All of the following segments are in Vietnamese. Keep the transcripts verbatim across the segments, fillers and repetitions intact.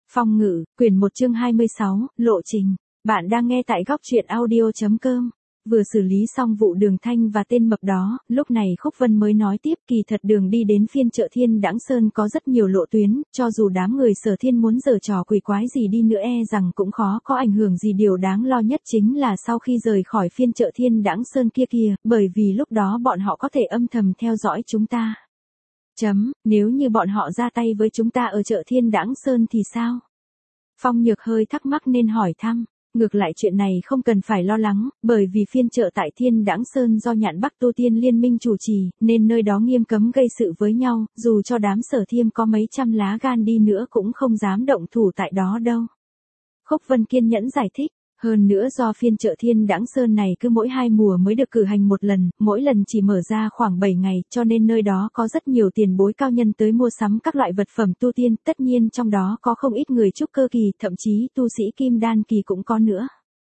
Phong ngữ, quyển một chương hai mươi sáu, lộ trình. Bạn đang nghe tại góc truyện audio chấm com. Vừa xử lý xong vụ Đường Thanh và tên mập đó, lúc này Khúc Vân mới nói tiếp, kỳ thật đường đi đến phiên chợ Thiên Đãng Sơn có rất nhiều lộ tuyến, cho dù đám người Sở Thiên muốn giở trò quỷ quái gì đi nữa e rằng cũng khó có ảnh hưởng gì. Điều đáng lo nhất chính là sau khi rời khỏi phiên chợ Thiên Đãng Sơn kia kìa, bởi vì lúc đó bọn họ có thể âm thầm theo dõi chúng ta. Chấm, nếu như bọn họ ra tay với chúng ta ở chợ Thiên Đãng Sơn thì sao? Phong Nhược hơi thắc mắc nên hỏi thăm. Ngược lại chuyện này không cần phải lo lắng, bởi vì phiên chợ tại Thiên Đãng Sơn do Nhạn Bắc Tu Tiên Liên minh chủ trì, nên nơi đó nghiêm cấm gây sự với nhau, dù cho đám Sở Thiêm có mấy trăm lá gan đi nữa cũng không dám động thủ tại đó đâu. Khúc Vân kiên nhẫn giải thích. Hơn nữa do phiên chợ Thiên Đãng Sơn này cứ mỗi hai mùa mới được cử hành một lần, mỗi lần chỉ mở ra khoảng bảy ngày, cho nên nơi đó có rất nhiều tiền bối cao nhân tới mua sắm các loại vật phẩm tu tiên, tất nhiên trong đó có không ít người trúc cơ kỳ, thậm chí tu sĩ kim đan kỳ cũng có nữa.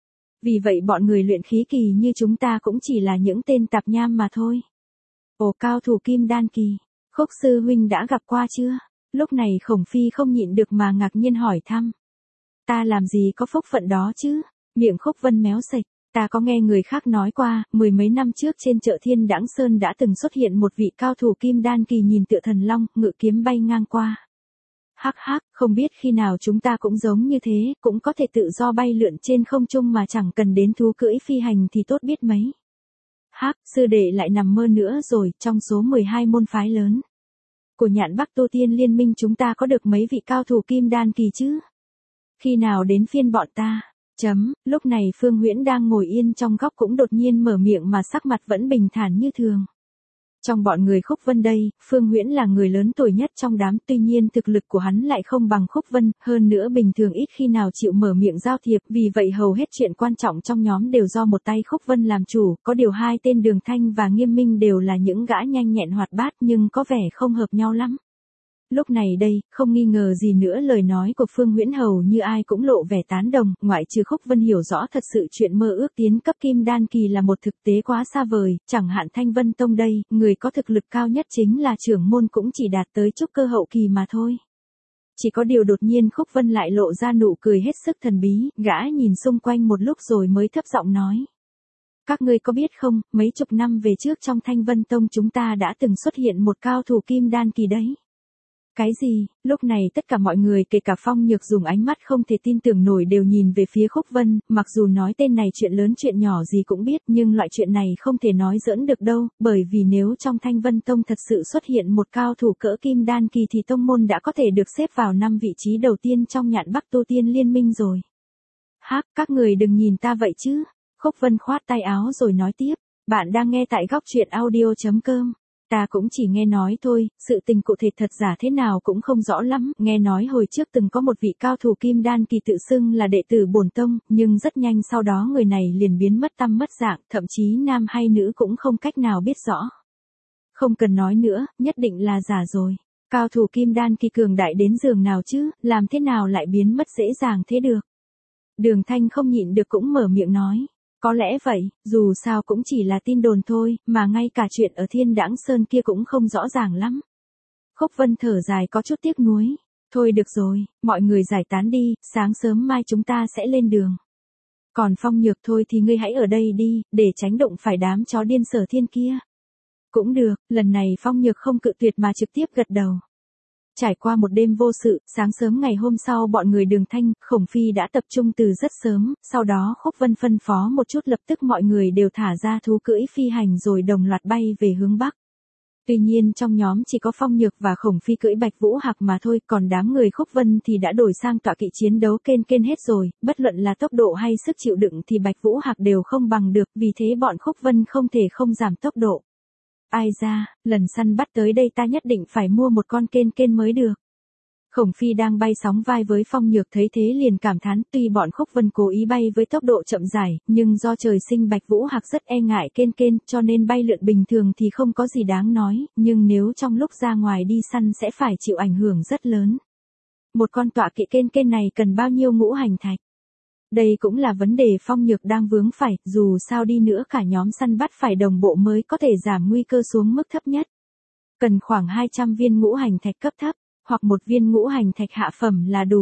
Vì vậy bọn người luyện khí kỳ như chúng ta cũng chỉ là những tên tạp nham mà thôi. Ồ, cao thủ kim đan kỳ, Khúc sư huynh đã gặp qua chưa? Lúc này Khổng Phi không nhịn được mà ngạc nhiên hỏi thăm. Ta làm gì có phúc phận đó chứ? Miệng Khúc Vân méo sạch, ta có nghe người khác nói qua, mười mấy năm trước trên chợ Thiên Đãng Sơn đã từng xuất hiện một vị cao thủ kim đan kỳ nhìn tựa thần long, ngự kiếm bay ngang qua. Hắc hắc, không biết khi nào chúng ta cũng giống như thế, cũng có thể tự do bay lượn trên không trung mà chẳng cần đến thú cưỡi phi hành thì tốt biết mấy. Hắc, sư đệ lại nằm mơ nữa rồi, trong số mười hai môn phái lớn của Nhạn Bắc Tu Tiên Liên minh chúng ta có được mấy vị cao thủ kim đan kỳ chứ? Khi nào đến phiên bọn ta? Chấm, lúc này Phương Huyễn đang ngồi yên trong góc cũng đột nhiên mở miệng mà sắc mặt vẫn bình thản như thường. Trong bọn người Khúc Vân đây, Phương Huyễn là người lớn tuổi nhất trong đám, tuy nhiên thực lực của hắn lại không bằng Khúc Vân, hơn nữa bình thường ít khi nào chịu mở miệng giao thiệp, vì vậy hầu hết chuyện quan trọng trong nhóm đều do một tay Khúc Vân làm chủ, có điều hai tên Đường Thanh và Nghiêm Minh đều là những gã nhanh nhẹn hoạt bát nhưng có vẻ không hợp nhau lắm. Lúc này đây, không nghi ngờ gì nữa lời nói của Phương Huyễn hầu như ai cũng lộ vẻ tán đồng, ngoại trừ Khúc Vân hiểu rõ thật sự chuyện mơ ước tiến cấp kim đan kỳ là một thực tế quá xa vời, chẳng hạn Thanh Vân Tông đây, người có thực lực cao nhất chính là trưởng môn cũng chỉ đạt tới trúc cơ hậu kỳ mà thôi. Chỉ có điều đột nhiên Khúc Vân lại lộ ra nụ cười hết sức thần bí, gã nhìn xung quanh một lúc rồi mới thấp giọng nói. Các ngươi có biết không, mấy chục năm về trước trong Thanh Vân Tông chúng ta đã từng xuất hiện một cao thủ kim đan kỳ đấy. Cái gì? Lúc này tất cả mọi người kể cả Phong Nhược dùng ánh mắt không thể tin tưởng nổi đều nhìn về phía Khúc Vân, mặc dù nói tên này chuyện lớn chuyện nhỏ gì cũng biết nhưng loại chuyện này không thể nói giỡn được đâu, bởi vì nếu trong Thanh Vân Tông thật sự xuất hiện một cao thủ cỡ kim đan kỳ thì tông môn đã có thể được xếp vào năm vị trí đầu tiên trong Nhạn Bắc Tu Tiên Liên minh rồi. Hắc, các người đừng nhìn ta vậy chứ. Khúc Vân khoát tay áo rồi nói tiếp, bạn đang nghe tại góc truyện audio chấm com. Ta cũng chỉ nghe nói thôi, sự tình cụ thể thật giả thế nào cũng không rõ lắm, nghe nói hồi trước từng có một vị cao thủ kim đan kỳ tự xưng là đệ tử bổn tông, nhưng rất nhanh sau đó người này liền biến mất tăm mất dạng, thậm chí nam hay nữ cũng không cách nào biết rõ. Không cần nói nữa, nhất định là giả rồi. Cao thủ kim đan kỳ cường đại đến giường nào chứ, làm thế nào lại biến mất dễ dàng thế được? Đường Thanh không nhịn được cũng mở miệng nói. Có lẽ vậy, dù sao cũng chỉ là tin đồn thôi, mà ngay cả chuyện ở Thiên Đãng Sơn kia cũng không rõ ràng lắm. Khúc Vân thở dài có chút tiếc nuối. Thôi được rồi, mọi người giải tán đi, sáng sớm mai chúng ta sẽ lên đường. Còn Phong Nhược thôi thì ngươi hãy ở đây đi, để tránh đụng phải đám chó điên Sở Thiên kia. Cũng được, lần này Phong Nhược không cự tuyệt mà trực tiếp gật đầu. Trải qua một đêm vô sự, sáng sớm ngày hôm sau bọn người Đường Thanh, Khổng Phi đã tập trung từ rất sớm, sau đó Khúc Vân phân phó một chút lập tức mọi người đều thả ra thú cưỡi phi hành rồi đồng loạt bay về hướng Bắc. Tuy nhiên trong nhóm chỉ có Phong Nhược và Khổng Phi cưỡi Bạch Vũ Hạc mà thôi, còn đám người Khúc Vân thì đã đổi sang tọa kỵ chiến đấu kên kên hết rồi, bất luận là tốc độ hay sức chịu đựng thì Bạch Vũ Hạc đều không bằng được, vì thế bọn Khúc Vân không thể không giảm tốc độ. Ai ra, lần săn bắt tới đây ta nhất định phải mua một con kên kên mới được. Khổng Phi đang bay sóng vai với Phong Nhược thấy thế liền cảm thán, tuy bọn Khúc Vân cố ý bay với tốc độ chậm dài, nhưng do trời sinh Bạch Vũ Hạc rất e ngại kên kên, cho nên bay lượn bình thường thì không có gì đáng nói, nhưng nếu trong lúc ra ngoài đi săn sẽ phải chịu ảnh hưởng rất lớn. Một con tọa kỵ kên kên này cần bao nhiêu ngũ hành thạch? Đây cũng là vấn đề Phong Nhược đang vướng phải, dù sao đi nữa cả nhóm săn bắt phải đồng bộ mới có thể giảm nguy cơ xuống mức thấp nhất. Cần khoảng hai trăm viên ngũ hành thạch cấp thấp, hoặc một viên ngũ hành thạch hạ phẩm là đủ.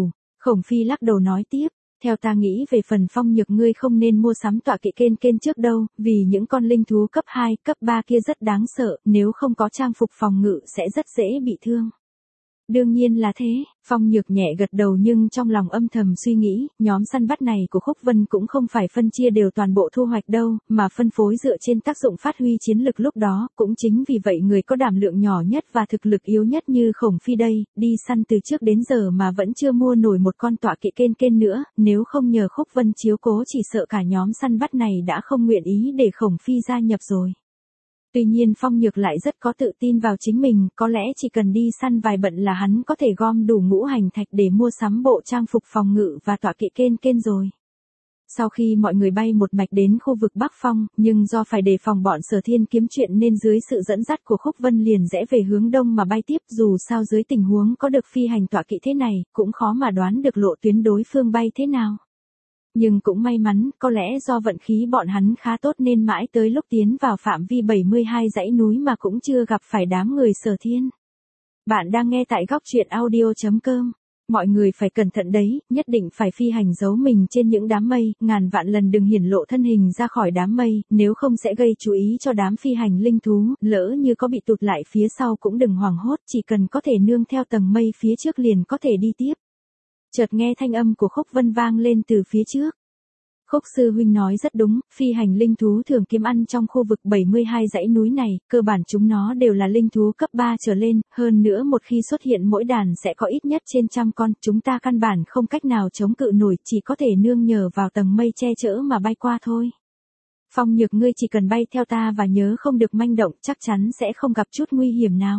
Khổng Phi lắc đầu nói tiếp, theo ta nghĩ về phần Phong Nhược ngươi không nên mua sắm tọa kỵ kên kên trước đâu, vì những con linh thú cấp hai, cấp ba kia rất đáng sợ, nếu không có trang phục phòng ngự sẽ rất dễ bị thương. Đương nhiên là thế, Phong Nhược nhẹ gật đầu nhưng trong lòng âm thầm suy nghĩ, nhóm săn bắt này của Khúc Vân cũng không phải phân chia đều toàn bộ thu hoạch đâu, mà phân phối dựa trên tác dụng phát huy chiến lực lúc đó, cũng chính vì vậy người có đảm lượng nhỏ nhất và thực lực yếu nhất như Khổng Phi đây, đi săn từ trước đến giờ mà vẫn chưa mua nổi một con tọa kỵ kên kên nữa, nếu không nhờ Khúc Vân chiếu cố chỉ sợ cả nhóm săn bắt này đã không nguyện ý để Khổng Phi gia nhập rồi. Tuy nhiên Phong Nhược lại rất có tự tin vào chính mình, có lẽ chỉ cần đi săn vài bận là hắn có thể gom đủ ngũ hành thạch để mua sắm bộ trang phục phòng ngự và tọa kỵ kên kên rồi. Sau khi mọi người bay một mạch đến khu vực Bắc Phong, nhưng do phải đề phòng bọn Sở Thiên kiếm chuyện nên dưới sự dẫn dắt của Khúc Vân liền rẽ về hướng đông mà bay tiếp, dù sao dưới tình huống có được phi hành tọa kỵ thế này, cũng khó mà đoán được lộ tuyến đối phương bay thế nào. Nhưng cũng may mắn, có lẽ do vận khí bọn hắn khá tốt nên mãi tới lúc tiến vào phạm vi bảy mươi hai dãy núi mà cũng chưa gặp phải đám người Sở Thiên. Bạn đang nghe tại góc truyện audio chấm com. Mọi người phải cẩn thận đấy, nhất định phải phi hành giấu mình trên những đám mây, ngàn vạn lần đừng hiển lộ thân hình ra khỏi đám mây, nếu không sẽ gây chú ý cho đám phi hành linh thú, lỡ như có bị tụt lại phía sau cũng đừng hoảng hốt, chỉ cần có thể nương theo tầng mây phía trước liền có thể đi tiếp. Chợt nghe thanh âm của Khúc Vân vang lên từ phía trước. Khúc sư huynh nói rất đúng, phi hành linh thú thường kiếm ăn trong khu vực bảy mươi hai dãy núi này, cơ bản chúng nó đều là linh thú cấp ba trở lên, hơn nữa một khi xuất hiện mỗi đàn sẽ có ít nhất trên trăm con, chúng ta căn bản không cách nào chống cự nổi, chỉ có thể nương nhờ vào tầng mây che chở mà bay qua thôi. Phong Nhược ngươi chỉ cần bay theo ta và nhớ không được manh động, chắc chắn sẽ không gặp chút nguy hiểm nào.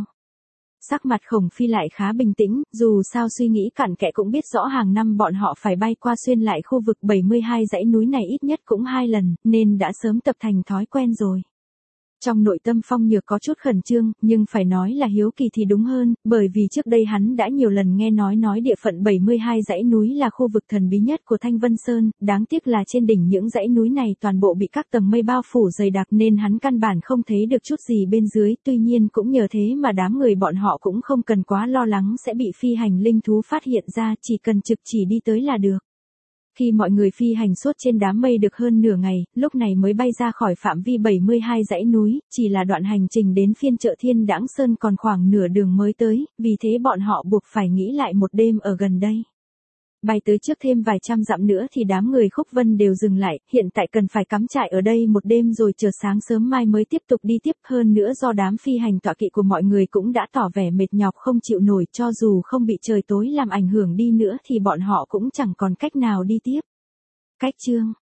Sắc mặt Khổng Phi lại khá bình tĩnh, dù sao suy nghĩ cặn kẽ cũng biết rõ hàng năm bọn họ phải bay qua xuyên lại khu vực bảy mươi hai dãy núi này ít nhất cũng hai lần, nên đã sớm tập thành thói quen rồi. Trong nội tâm Phong Nhược có chút khẩn trương, nhưng phải nói là hiếu kỳ thì đúng hơn, bởi vì trước đây hắn đã nhiều lần nghe nói nói địa phận bảy mươi hai dãy núi là khu vực thần bí nhất của Thanh Vân Sơn, đáng tiếc là trên đỉnh những dãy núi này toàn bộ bị các tầng mây bao phủ dày đặc nên hắn căn bản không thấy được chút gì bên dưới, tuy nhiên cũng nhờ thế mà đám người bọn họ cũng không cần quá lo lắng sẽ bị phi hành linh thú phát hiện ra, chỉ cần trực chỉ đi tới là được. Khi mọi người phi hành suốt trên đám mây được hơn nửa ngày, lúc này mới bay ra khỏi phạm vi bảy mươi hai dãy núi, chỉ là đoạn hành trình đến phiên chợ Thiên Đãng Sơn còn khoảng nửa đường mới tới, vì thế bọn họ buộc phải nghĩ lại một đêm ở gần đây. Bay tới trước thêm vài trăm dặm nữa thì đám người Khúc Vân đều dừng lại, hiện tại cần phải cắm trại ở đây một đêm rồi chờ sáng sớm mai mới tiếp tục đi tiếp, hơn nữa do đám phi hành tọa kỵ của mọi người cũng đã tỏ vẻ mệt nhọc không chịu nổi, cho dù không bị trời tối làm ảnh hưởng đi nữa thì bọn họ cũng chẳng còn cách nào đi tiếp. Cách chương